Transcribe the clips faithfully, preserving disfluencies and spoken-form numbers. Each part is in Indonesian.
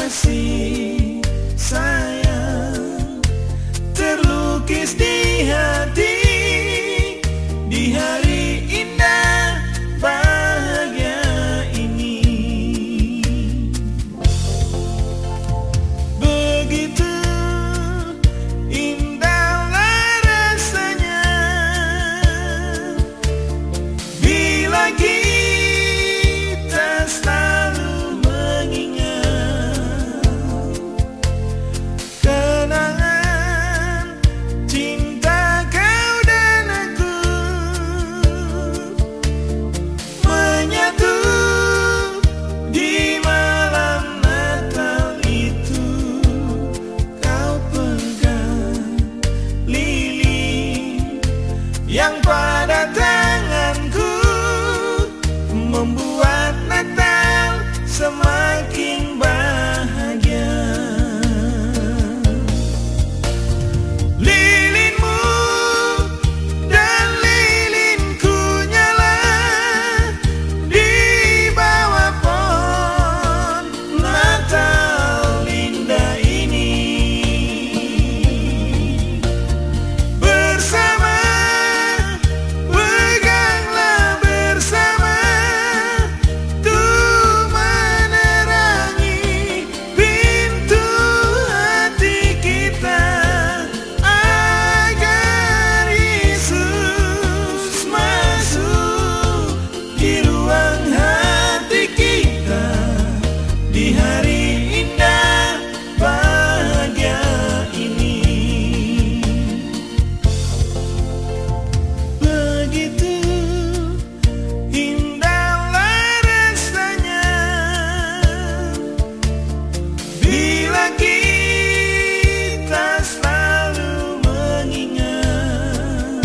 kasih sayang terlukis di hati di hari indah bahagia ini. Begitu indahlah rasanya bila kita selalu mengingat kenangan cinta kau dan aku menyatu di malam Natal itu. Kau pegang lilin yang pada tanganku membuat Natal semakin bahagia. Lilinmu dan lilinku nyala di bawah pohon Natal indah ini. Bersama, peganglah bersama tuh menerangi pintu hati kita agar Yesus masuk di ruang hati kita di hari indah bahagia ini. Begitu indahlah rasanya bila kita selalu mengingat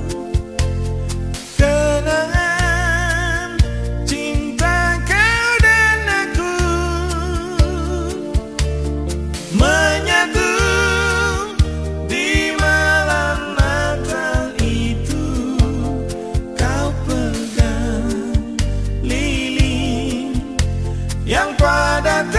kenangan cinta kau dan aku menyatu di malam Natal itu. Kau pegang lilin yang pada